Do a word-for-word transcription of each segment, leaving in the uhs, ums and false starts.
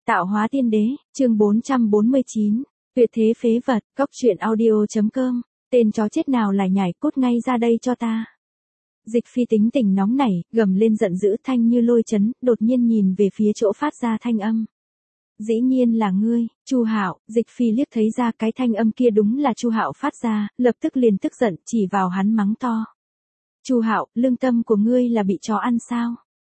Tạo hóa tiên đế, chương bốn trăm bốn mươi chín, tuyệt thế phế vật, cóc truyện audio.com, tên chó chết nào lại nhảy cút ngay ra đây cho ta. Dịch Phi tính tình nóng nảy, gầm lên giận dữ thanh như lôi chấn, đột nhiên nhìn về phía chỗ phát ra thanh âm. Dĩ nhiên là ngươi, Chu Hạo. Dịch Phi liếc thấy ra cái thanh âm kia đúng là Chu Hạo phát ra, lập tức liền tức giận chỉ vào hắn mắng to. Chu Hạo, lương tâm của ngươi là bị chó ăn sao?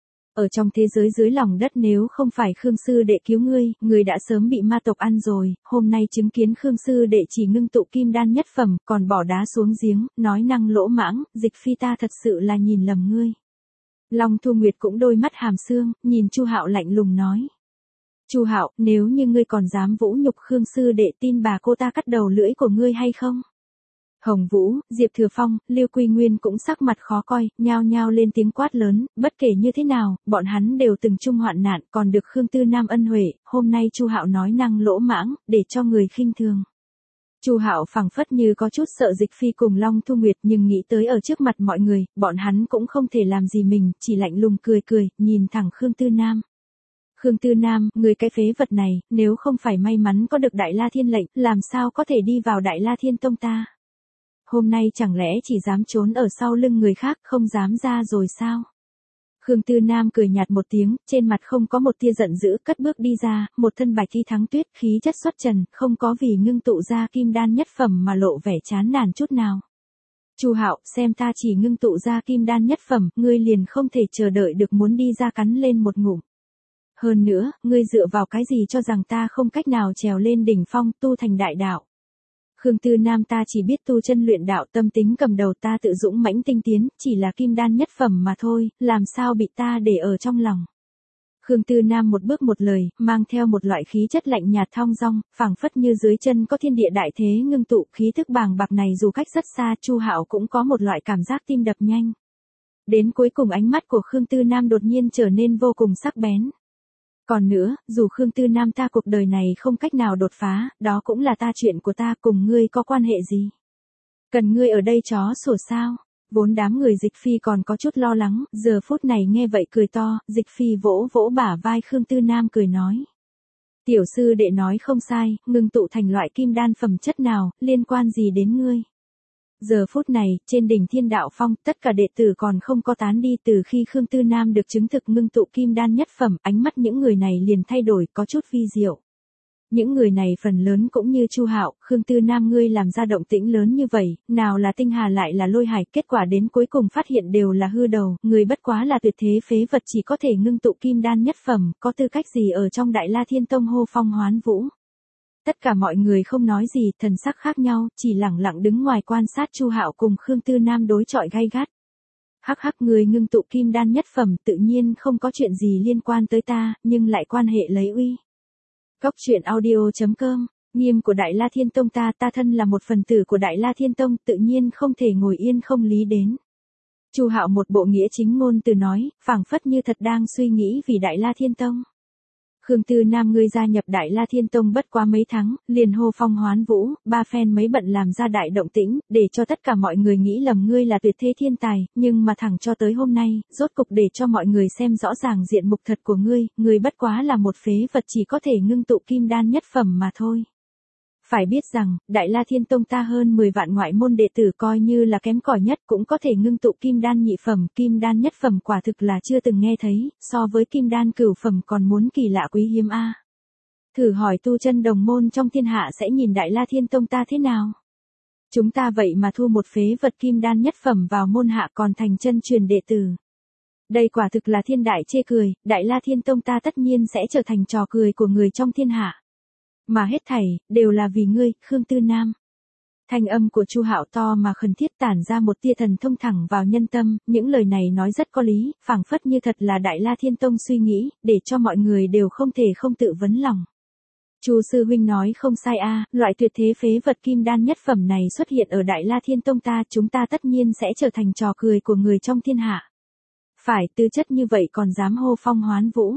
Ở trong thế giới dưới lòng đất nếu không phải Khương sư đệ cứu ngươi, ngươi đã sớm bị ma tộc ăn rồi, hôm nay chứng kiến Khương sư đệ chỉ ngưng tụ kim đan nhất phẩm, còn bỏ đá xuống giếng, nói năng lỗ mãng, Dịch Phi ta thật sự là nhìn lầm ngươi. Long Thu Nguyệt cũng đôi mắt hàm xương, nhìn Chu Hạo lạnh lùng nói. Chu Hạo, nếu như ngươi còn dám vũ nhục Khương sư đệ, tin bà cô ta cắt đầu lưỡi của ngươi hay không? Hồng Vũ, Diệp Thừa Phong, Lưu Quy Nguyên cũng sắc mặt khó coi, nhao nhao lên tiếng quát lớn, bất kể như thế nào, bọn hắn đều từng chung hoạn nạn, còn được Khương Tư Nam ân huệ, hôm nay Chu Hạo nói năng lỗ mãng, để cho người khinh thường. Chu Hạo phảng phất như có chút sợ Dịch Phi cùng Long Thu Nguyệt, nhưng nghĩ tới ở trước mặt mọi người, bọn hắn cũng không thể làm gì mình, chỉ lạnh lùng cười cười, nhìn thẳng Khương Tư Nam. Khương Tư Nam, người cái phế vật này, nếu không phải may mắn có được Đại La Thiên lệnh, làm sao có thể đi vào Đại La Thiên tông ta? Hôm nay chẳng lẽ chỉ dám trốn ở sau lưng người khác, không dám ra rồi sao? Khương Tư Nam cười nhạt một tiếng, trên mặt không có một tia giận dữ, cất bước đi ra, một thân bạch y thắng tuyết, khí chất xuất trần, không có vì ngưng tụ ra kim đan nhất phẩm mà lộ vẻ chán nản chút nào. Chu Hạo, xem ta chỉ ngưng tụ ra kim đan nhất phẩm, ngươi liền không thể chờ đợi được muốn đi ra cắn lên một ngụm. Hơn nữa, ngươi dựa vào cái gì cho rằng ta không cách nào trèo lên đỉnh phong tu thành đại đạo? Khương Tư Nam, ta chỉ biết tu chân luyện đạo, tâm tính cầm đầu, ta tự dũng mãnh tinh tiến, chỉ là kim đan nhất phẩm mà thôi, làm sao bị ta để ở trong lòng. Khương Tư Nam một bước một lời, mang theo một loại khí chất lạnh nhạt thong dong, phảng phất như dưới chân có thiên địa đại thế ngưng tụ, khí thức bàng bạc này dù cách rất xa, Chu Hạo cũng có một loại cảm giác tim đập nhanh. Đến cuối cùng ánh mắt của Khương Tư Nam đột nhiên trở nên vô cùng sắc bén. Còn nữa, dù Khương Tư Nam ta cuộc đời này không cách nào đột phá, đó cũng là ta chuyện của ta, cùng ngươi có quan hệ gì? Cần ngươi ở đây chó sủa sao? Vốn đám người Dịch Phi còn có chút lo lắng, giờ phút này nghe vậy cười to, Dịch Phi vỗ vỗ bả vai Khương Tư Nam cười nói. Tiểu sư đệ nói không sai, ngưng tụ thành loại kim đan phẩm chất nào, liên quan gì đến ngươi? Giờ phút này, trên đỉnh Thiên Đạo Phong, tất cả đệ tử còn không có tán đi, từ khi Khương Tư Nam được chứng thực ngưng tụ kim đan nhất phẩm, ánh mắt những người này liền thay đổi, có chút vi diệu. Những người này phần lớn cũng như Chu Hạo, Khương Tư Nam ngươi làm ra động tĩnh lớn như vậy, nào là tinh hà lại là lôi hải, kết quả đến cuối cùng phát hiện đều là hư đầu, người bất quá là tuyệt thế phế vật chỉ có thể ngưng tụ kim đan nhất phẩm, có tư cách gì ở trong Đại La Thiên Tông hô phong hoán vũ. Tất cả mọi người không nói gì, thần sắc khác nhau, chỉ lẳng lặng đứng ngoài quan sát Chu Hạo cùng Khương Tư Nam đối chọi gay gắt. Hắc hắc, người ngưng tụ kim đan nhất phẩm, tự nhiên không có chuyện gì liên quan tới ta, nhưng lại quan hệ lấy uy. Cóc truyện audio.com, nghiêm của Đại La Thiên Tông ta, ta thân là một phần tử của Đại La Thiên Tông, tự nhiên không thể ngồi yên không lý đến. Chu Hạo một bộ nghĩa chính ngôn từ nói, phảng phất như thật đang suy nghĩ vì Đại La Thiên Tông. Khương Tư Nam ngươi gia nhập Đại La Thiên Tông bất quá mấy tháng, liền hô phong hoán vũ, ba phen mấy bận làm ra đại động tĩnh, để cho tất cả mọi người nghĩ lầm ngươi là tuyệt thế thiên tài, nhưng mà thẳng cho tới hôm nay, rốt cục để cho mọi người xem rõ ràng diện mục thật của ngươi, ngươi bất quá là một phế vật chỉ có thể ngưng tụ kim đan nhất phẩm mà thôi. Phải biết rằng, Đại La Thiên Tông ta hơn mười vạn ngoại môn đệ tử coi như là kém cỏi nhất cũng có thể ngưng tụ kim đan nhị phẩm, kim đan nhất phẩm quả thực là chưa từng nghe thấy, so với kim đan cửu phẩm còn muốn kỳ lạ quý hiếm a. À. Thử hỏi tu chân đồng môn trong thiên hạ sẽ nhìn Đại La Thiên Tông ta thế nào? Chúng ta vậy mà thu một phế vật kim đan nhất phẩm vào môn hạ còn thành chân truyền đệ tử. Đây quả thực là thiên đại chê cười, Đại La Thiên Tông ta tất nhiên sẽ trở thành trò cười của người trong thiên hạ. Mà hết thảy, đều là vì ngươi, Khương Tư Nam. Thanh âm của Chu Hạo to mà khẩn thiết tản ra một tia thần thông thẳng vào nhân tâm, những lời này nói rất có lý, phảng phất như thật là Đại La Thiên Tông suy nghĩ, để cho mọi người đều không thể không tự vấn lòng. Chu sư huynh nói không sai a, à, loại tuyệt thế phế vật kim đan nhất phẩm này xuất hiện ở Đại La Thiên Tông ta, chúng ta tất nhiên sẽ trở thành trò cười của người trong thiên hạ. Phải, tư chất như vậy còn dám hô phong hoán vũ.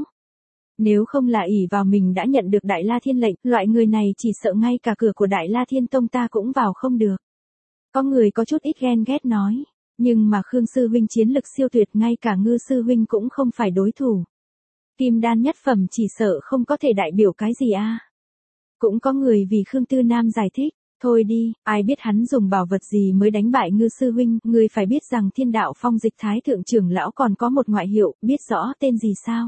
Nếu không là ỷ vào mình đã nhận được Đại La Thiên lệnh, loại người này chỉ sợ ngay cả cửa của Đại La Thiên Tông ta cũng vào không được. Có người có chút ít ghen ghét nói, nhưng mà Khương sư huynh chiến lực siêu tuyệt, ngay cả Ngư sư huynh cũng không phải đối thủ. Kim đan nhất phẩm chỉ sợ không có thể đại biểu cái gì a. Cũng có người vì Khương Tư Nam giải thích, thôi đi, ai biết hắn dùng bảo vật gì mới đánh bại Ngư sư huynh, ngươi phải biết rằng Thiên Đạo Phong Dịch Thái thượng trưởng lão còn có một ngoại hiệu, biết rõ tên gì sao?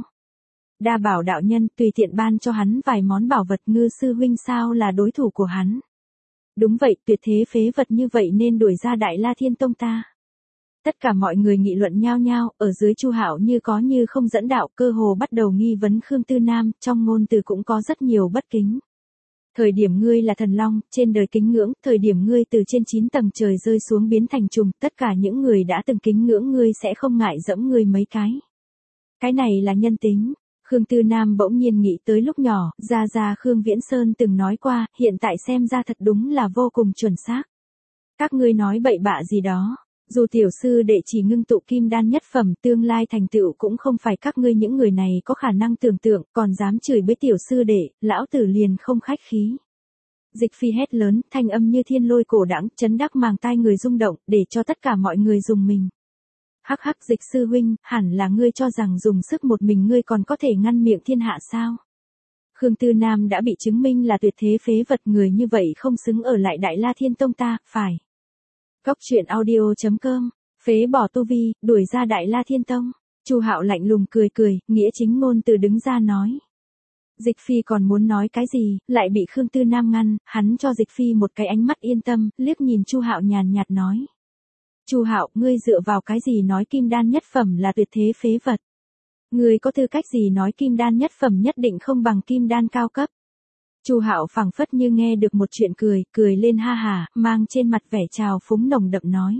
Đa Bảo đạo nhân, tùy tiện ban cho hắn vài món bảo vật, Ngư sư huynh sao là đối thủ của hắn? Đúng vậy, tuyệt thế phế vật như vậy nên đuổi ra Đại La Thiên Tông ta. Tất cả mọi người nghị luận nhao nhao, ở dưới Chu Hạo như có như không dẫn đạo, cơ hồ bắt đầu nghi vấn Khương Tư Nam, trong ngôn từ cũng có rất nhiều bất kính. Thời điểm ngươi là thần long, trên đời kính ngưỡng, thời điểm ngươi từ trên chín tầng trời rơi xuống biến thành trùng, tất cả những người đã từng kính ngưỡng ngươi sẽ không ngại dẫm ngươi mấy cái. Cái này là nhân tính. Khương Tư Nam bỗng nhiên nghĩ tới lúc nhỏ, gia gia Khương Viễn Sơn từng nói qua, hiện tại xem ra thật đúng là vô cùng chuẩn xác. Các ngươi nói bậy bạ gì đó, dù tiểu sư đệ chỉ ngưng tụ kim đan nhất phẩm, tương lai thành tựu cũng không phải các ngươi những người này có khả năng tưởng tượng, còn dám chửi bới tiểu sư đệ, lão tử liền không khách khí. Dịch Phi hét lớn, thanh âm như thiên lôi cổ đãng, chấn đắc màng tai người rung động, để cho tất cả mọi người dùng mình. Hắc hắc, Dịch sư huynh, hẳn là ngươi cho rằng dùng sức một mình ngươi còn có thể ngăn miệng thiên hạ sao? Khương Tư Nam đã bị chứng minh là tuyệt thế phế vật, người như vậy không xứng ở lại Đại La Thiên Tông ta, phải. Cốc truyện audio chấm com, phế bỏ tu vi, đuổi ra Đại La Thiên Tông. Chu Hạo lạnh lùng cười cười, nghĩa chính ngôn từ đứng ra nói. Dịch Phi còn muốn nói cái gì, lại bị Khương Tư Nam ngăn, hắn cho Dịch Phi một cái ánh mắt yên tâm, liếc nhìn Chu Hạo nhàn nhạt nói. Chu Hạo, ngươi dựa vào cái gì nói kim đan nhất phẩm là tuyệt thế phế vật? Ngươi có tư cách gì nói kim đan nhất phẩm nhất định không bằng kim đan cao cấp? Chu Hạo phảng phất như nghe được một chuyện cười, cười lên ha hà, mang trên mặt vẻ trào phúng nồng đậm nói.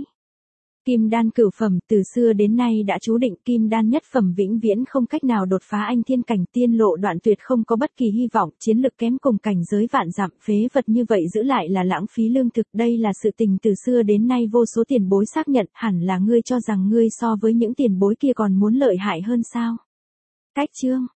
Kim đan cửu phẩm từ xưa đến nay đã chú định, kim đan nhất phẩm vĩnh viễn không cách nào đột phá anh thiên cảnh, tiên lộ đoạn tuyệt, không có bất kỳ hy vọng, chiến lực kém cùng cảnh giới vạn dặm, phế vật như vậy giữ lại là lãng phí lương thực, đây là sự tình từ xưa đến nay vô số tiền bối xác nhận, hẳn là ngươi cho rằng ngươi so với những tiền bối kia còn muốn lợi hại hơn sao? Cách chương